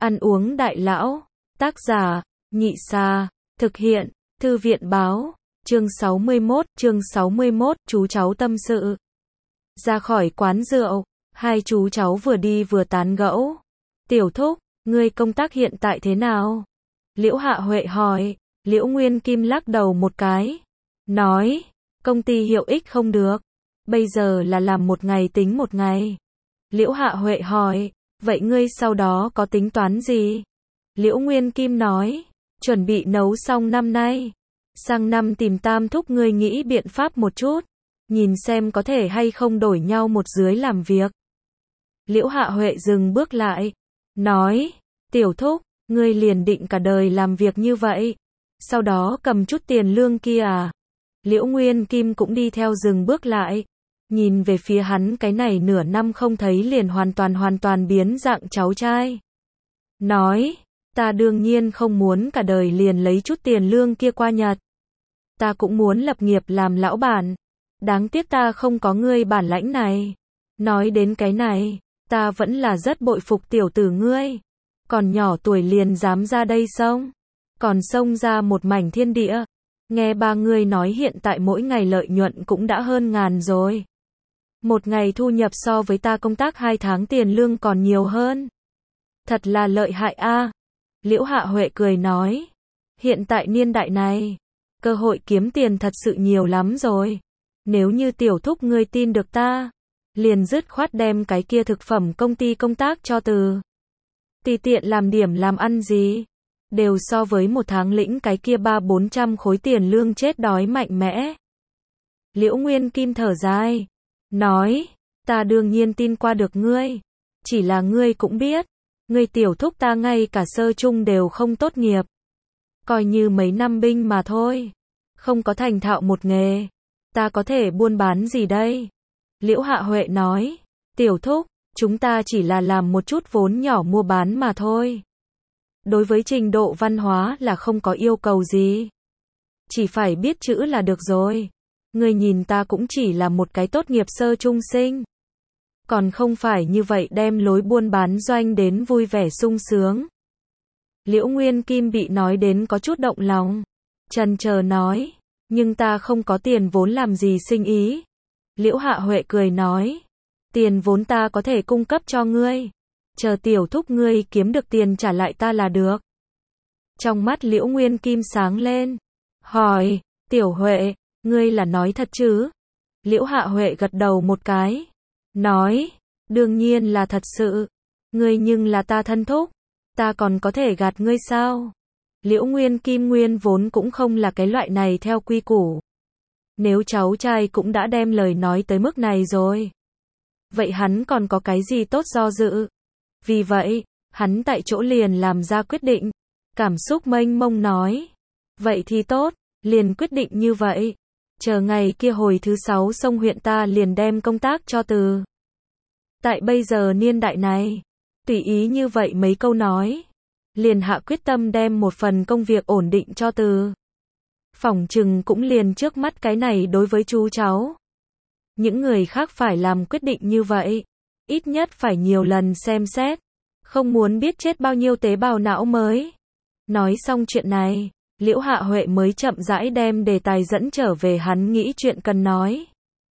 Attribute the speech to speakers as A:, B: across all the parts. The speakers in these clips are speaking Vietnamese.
A: Ăn uống đại lão. Tác giả, Nhị Sa. Thực hiện, Thư viện báo. Chương 61, chú cháu tâm sự. Ra khỏi quán rượu, hai chú cháu vừa đi vừa tán gẫu. Tiểu thúc, ngươi công tác hiện tại thế nào? Liễu Hạ Huệ hỏi. Liễu Nguyên Kim lắc đầu một cái. Nói, công ty hiệu ích không được. Bây giờ là làm một ngày tính một ngày. Liễu Hạ Huệ hỏi, vậy ngươi sau đó có tính toán gì? Liễu Nguyên Kim nói, chuẩn bị nấu xong năm nay. Sang năm tìm Tam thúc ngươi nghĩ biện pháp một chút. Nhìn xem có thể hay không đổi nhau một dưới làm việc. Liễu Hạ Huệ dừng bước lại. Nói, tiểu thúc, ngươi liền định cả đời làm việc như vậy. Sau đó cầm chút tiền lương kia à? Liễu Nguyên Kim cũng đi theo dừng bước lại. Nhìn về phía hắn, cái này nửa năm không thấy liền hoàn toàn biến dạng cháu trai. Nói, ta đương nhiên không muốn cả đời liền lấy chút tiền lương kia qua Nhật. Ta cũng muốn lập nghiệp làm lão bản. Đáng tiếc ta không có ngươi bản lãnh này. Nói đến cái này, ta vẫn là rất bội phục tiểu tử ngươi. Còn nhỏ tuổi liền dám ra đây xông. Còn xông ra một mảnh thiên địa. Nghe ba ngươi nói hiện tại mỗi ngày lợi nhuận cũng đã hơn 1000 rồi. Một ngày thu nhập so với ta công tác 2 tháng tiền lương còn nhiều hơn. Thật là lợi hại a. Liễu Hạ Huệ cười nói. Hiện tại niên đại này, cơ hội kiếm tiền thật sự nhiều lắm rồi. Nếu như tiểu thúc ngươi tin được ta, liền dứt khoát đem cái kia thực phẩm công ty công tác cho từ. Tùy tiện làm điểm làm ăn gì, đều so với một tháng lĩnh cái kia 300-400 khối tiền lương chết đói mạnh mẽ. Liễu Nguyên Kim thở dài. Nói, ta đương nhiên tin qua được ngươi. Chỉ là ngươi cũng biết, ngươi tiểu thúc ta ngay cả sơ chung đều không tốt nghiệp. Coi như mấy năm binh mà thôi. Không có thành thạo một nghề. Ta có thể buôn bán gì đây? Liễu Hạ Huệ nói, tiểu thúc, chúng ta chỉ là làm một chút vốn nhỏ mua bán mà thôi. Đối với trình độ văn hóa là không có yêu cầu gì. Chỉ phải biết chữ là được rồi. Ngươi nhìn ta cũng chỉ là một cái tốt nghiệp sơ trung sinh. Còn không phải như vậy đem lối buôn bán doanh đến vui vẻ sung sướng. Liễu Nguyên Kim bị nói đến có chút động lòng. Chần chờ nói, nhưng ta không có tiền vốn làm gì sinh ý. Liễu Hạ Huệ cười nói, tiền vốn ta có thể cung cấp cho ngươi. Chờ tiểu thúc ngươi kiếm được tiền trả lại ta là được. Trong mắt Liễu Nguyên Kim sáng lên. Hỏi, tiểu Huệ, ngươi là nói thật chứ? Liễu Hạ Huệ gật đầu một cái. Nói, đương nhiên là thật sự. Ngươi nhưng là ta thân thúc. Ta còn có thể gạt ngươi sao? Liễu Nguyên Kim nguyên vốn cũng không là cái loại này theo quy củ. Nếu cháu trai cũng đã đem lời nói tới mức này rồi, vậy hắn còn có cái gì tốt do dự? Vì vậy, hắn tại chỗ liền làm ra quyết định. Cảm xúc mênh mông nói. Vậy thì tốt, liền quyết định như vậy. Chờ ngày kia hồi thứ 6 xông huyện ta liền đem công tác cho từ. Tại bây giờ niên đại này, tùy ý như vậy mấy câu nói, liền hạ quyết tâm đem một phần công việc ổn định cho từ. Phỏng chừng cũng liền trước mắt cái này đối với chú cháu. Những người khác phải làm quyết định như vậy, ít nhất phải nhiều lần xem xét, không muốn biết chết bao nhiêu tế bào não mới. Nói xong chuyện này, Liễu Hạ Huệ mới chậm rãi đem đề tài dẫn trở về hắn nghĩ chuyện cần nói.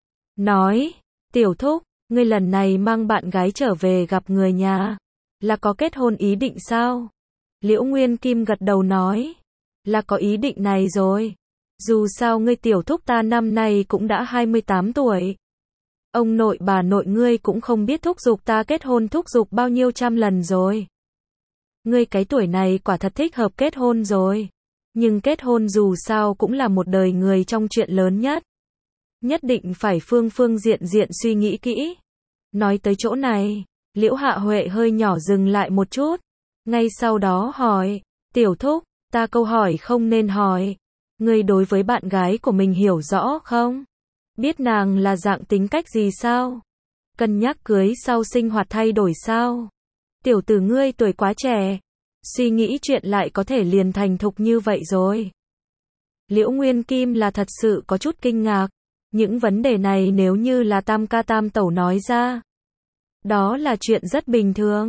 A: Nói, tiểu thúc, ngươi lần này mang bạn gái trở về gặp người nhà, là có kết hôn ý định sao? Liễu Nguyên Kim gật đầu nói, là có ý định này rồi. Dù sao ngươi tiểu thúc ta năm nay cũng đã 28 tuổi. Ông nội bà nội ngươi cũng không biết thúc giục ta kết hôn thúc giục bao nhiêu trăm lần rồi. Ngươi cái tuổi này quả thật thích hợp kết hôn rồi. Nhưng kết hôn dù sao cũng là một đời người trong chuyện lớn nhất. Nhất định phải phương diện suy nghĩ kỹ. Nói tới chỗ này, Liễu Hạ Huệ hơi nhỏ dừng lại một chút. Ngay sau đó hỏi, tiểu thúc, ta câu hỏi không nên hỏi. Ngươi đối với bạn gái của mình hiểu rõ không? Biết nàng là dạng tính cách gì sao? Cân nhắc cưới sau sinh hoạt thay đổi sao? Tiểu tử ngươi tuổi quá trẻ, suy nghĩ chuyện lại có thể liền thành thục như vậy rồi. Liễu Nguyên Kim là thật sự có chút kinh ngạc. Những vấn đề này nếu như là tam ca tam tẩu nói ra, đó là chuyện rất bình thường.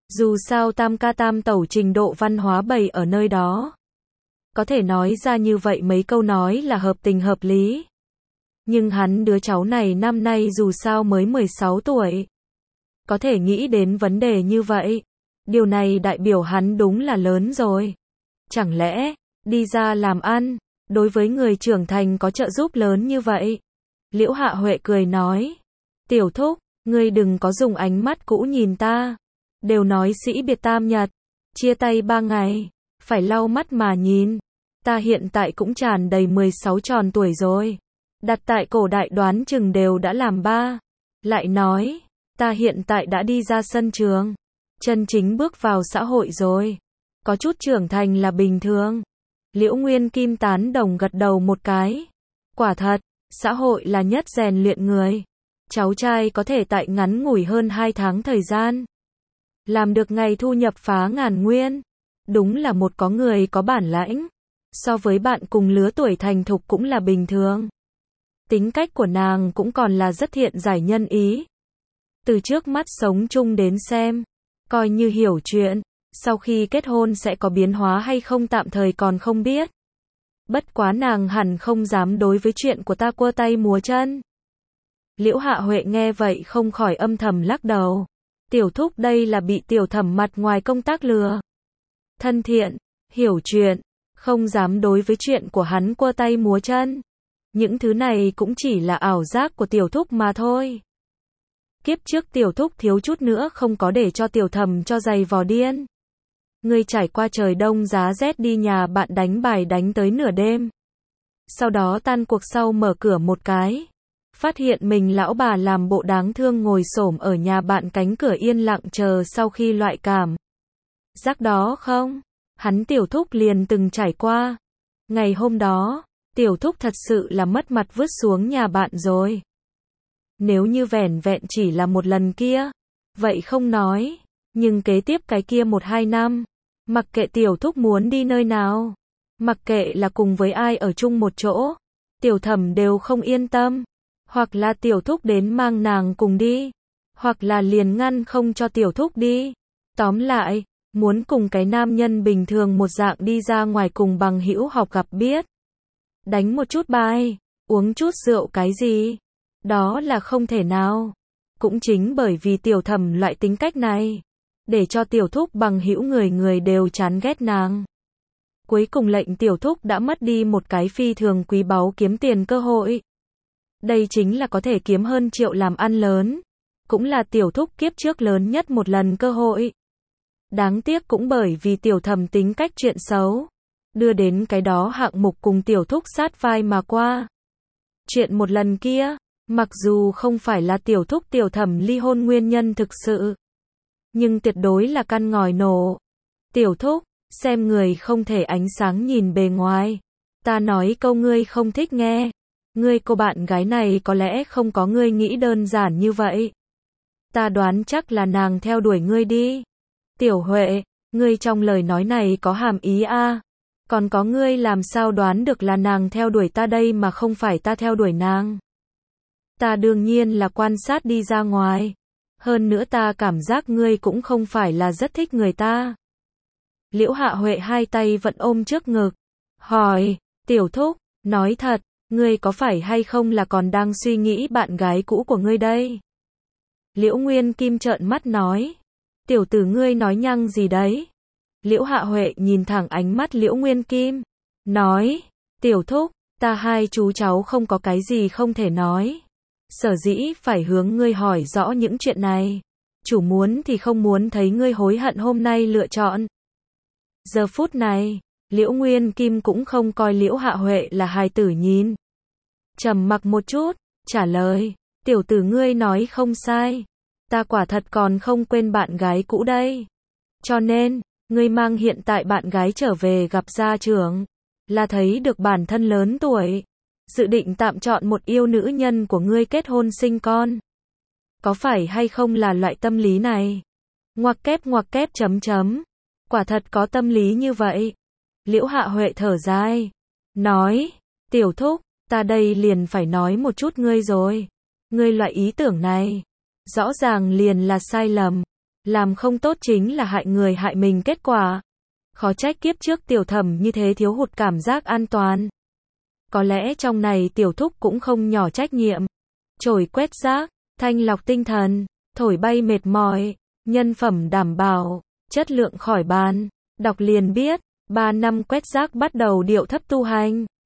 A: Dù sao tam ca tam tẩu trình độ văn hóa bày ở nơi đó. Có thể nói ra như vậy mấy câu nói là hợp tình hợp lý. Nhưng hắn đứa cháu này năm nay dù sao mới 16 tuổi. Có thể nghĩ đến vấn đề như vậy. Điều này đại biểu hắn đúng là lớn rồi. Chẳng lẽ, đi ra làm ăn, đối với người trưởng thành có trợ giúp lớn như vậy? Liễu Hạ Huệ cười nói. Tiểu thúc, ngươi đừng có dùng ánh mắt cũ nhìn ta. Đều nói sĩ biệt tam nhật, chia tay 3 ngày, phải lau mắt mà nhìn. Ta hiện tại cũng tràn đầy 16 tròn tuổi rồi. Đặt tại cổ đại đoán chừng đều đã làm ba. Lại nói, ta hiện tại đã đi ra sân trường, chân chính bước vào xã hội rồi. Có chút trưởng thành là bình thường. Liễu Nguyên Kim tán đồng gật đầu một cái. Quả thật, xã hội là nhất rèn luyện người. Cháu trai có thể tại ngắn ngủi hơn 2 tháng thời gian làm được ngày thu nhập phá ngàn nguyên. Đúng là một có người có bản lãnh. So với bạn cùng lứa tuổi thành thục cũng là bình thường. Tính cách của nàng cũng còn là rất thiện giải nhân ý. Từ trước mắt sống chung đến xem, coi như hiểu chuyện, sau khi kết hôn sẽ có biến hóa hay không tạm thời còn không biết. Bất quá nàng hẳn không dám đối với chuyện của ta quơ tay múa chân. Liễu Hạ Huệ nghe vậy không khỏi âm thầm lắc đầu. Tiểu thúc đây là bị tiểu thẩm mặt ngoài công tác lừa. Thân thiện, hiểu chuyện, không dám đối với chuyện của hắn quơ tay múa chân. Những thứ này cũng chỉ là ảo giác của tiểu thúc mà thôi. Kiếp trước tiểu thúc thiếu chút nữa không có để cho tiểu thẩm cho giày vò điên. Ngươi trải qua trời đông giá rét đi nhà bạn đánh bài đánh tới nửa đêm. Sau đó tan cuộc sau mở cửa một cái. Phát hiện mình lão bà làm bộ đáng thương ngồi xổm ở nhà bạn cánh cửa yên lặng chờ sau khi loại cảm giác đó không? Hắn tiểu thúc liền từng trải qua. Ngày hôm đó, tiểu thúc thật sự là mất mặt vứt xuống nhà bạn rồi. Nếu như vẻn vẹn chỉ là một lần kia, vậy không nói. Nhưng kế tiếp cái kia 1-2 năm, mặc kệ tiểu thúc muốn đi nơi nào, mặc kệ là cùng với ai ở chung một chỗ, tiểu thẩm đều không yên tâm. Hoặc là tiểu thúc đến mang nàng cùng đi, hoặc là liền ngăn không cho tiểu thúc đi. Tóm lại, muốn cùng cái nam nhân bình thường một dạng đi ra ngoài cùng bằng hữu học gặp biết. Đánh một chút bài, uống chút rượu cái gì. Đó là không thể nào. Cũng chính bởi vì tiểu thẩm loại tính cách này, để cho tiểu thúc bằng hữu người người đều chán ghét nàng. Cuối cùng lệnh tiểu thúc đã mất đi một cái phi thường quý báu kiếm tiền cơ hội. Đây chính là có thể kiếm hơn triệu làm ăn lớn. Cũng là tiểu thúc kiếp trước lớn nhất một lần cơ hội. Đáng tiếc cũng bởi vì tiểu thẩm tính cách chuyện xấu, đưa đến cái đó hạng mục cùng tiểu thúc sát vai mà qua. Chuyện một lần kia, mặc dù không phải là tiểu thúc tiểu thẩm ly hôn nguyên nhân thực sự, nhưng tuyệt đối là căn ngòi nổ. Tiểu thúc, xem người không thể ánh sáng nhìn bề ngoài. Ta nói câu ngươi không thích nghe. Ngươi cô bạn gái này có lẽ không có ngươi nghĩ đơn giản như vậy. Ta đoán chắc là nàng theo đuổi ngươi đi. Tiểu Huệ, ngươi trong lời nói này có hàm ý a? Còn có ngươi làm sao đoán được là nàng theo đuổi ta đây mà không phải ta theo đuổi nàng? Ta đương nhiên là quan sát đi ra ngoài. Hơn nữa ta cảm giác ngươi cũng không phải là rất thích người ta. Liễu Hạ Huệ hai tay vẫn ôm trước ngực. Hỏi, tiểu thúc, nói thật, ngươi có phải hay không là còn đang suy nghĩ bạn gái cũ của ngươi đây? Liễu Nguyên Kim trợn mắt nói. Tiểu tử ngươi nói nhăng gì đấy? Liễu Hạ Huệ nhìn thẳng ánh mắt Liễu Nguyên Kim. Nói, tiểu thúc, ta hai chú cháu không có cái gì không thể nói. Sở dĩ phải hướng ngươi hỏi rõ những chuyện này. Chủ muốn thì không muốn thấy ngươi hối hận hôm nay lựa chọn. Giờ phút này, Liễu Nguyên Kim cũng không coi Liễu Hạ Huệ là hài tử nhìn. Trầm mặc một chút, trả lời, tiểu tử ngươi nói không sai. Ta quả thật còn không quên bạn gái cũ đây. Cho nên, ngươi mang hiện tại bạn gái trở về gặp gia trưởng, là thấy được bản thân lớn tuổi, dự định tạm chọn một yêu nữ nhân của ngươi kết hôn sinh con. Có phải hay không là loại tâm lý này? Ngoặc kép chấm chấm. Quả thật có tâm lý như vậy. Liễu Hạ Huệ thở dài, nói, tiểu thúc, ta đây liền phải nói một chút ngươi rồi. Ngươi loại ý tưởng này, rõ ràng liền là sai lầm. Làm không tốt chính là hại người hại mình kết quả. Khó trách kiếp trước Tiểu Thẩm như thế thiếu hụt cảm giác an toàn. Có lẽ trong này Tiểu Thúc cũng không nhỏ trách nhiệm. Chổi quét rác, thanh lọc tinh thần, thổi bay mệt mỏi, nhân phẩm đảm bảo, chất lượng khỏi bàn. Đọc liền biết, 3 năm quét rác bắt đầu điệu thấp tu hành.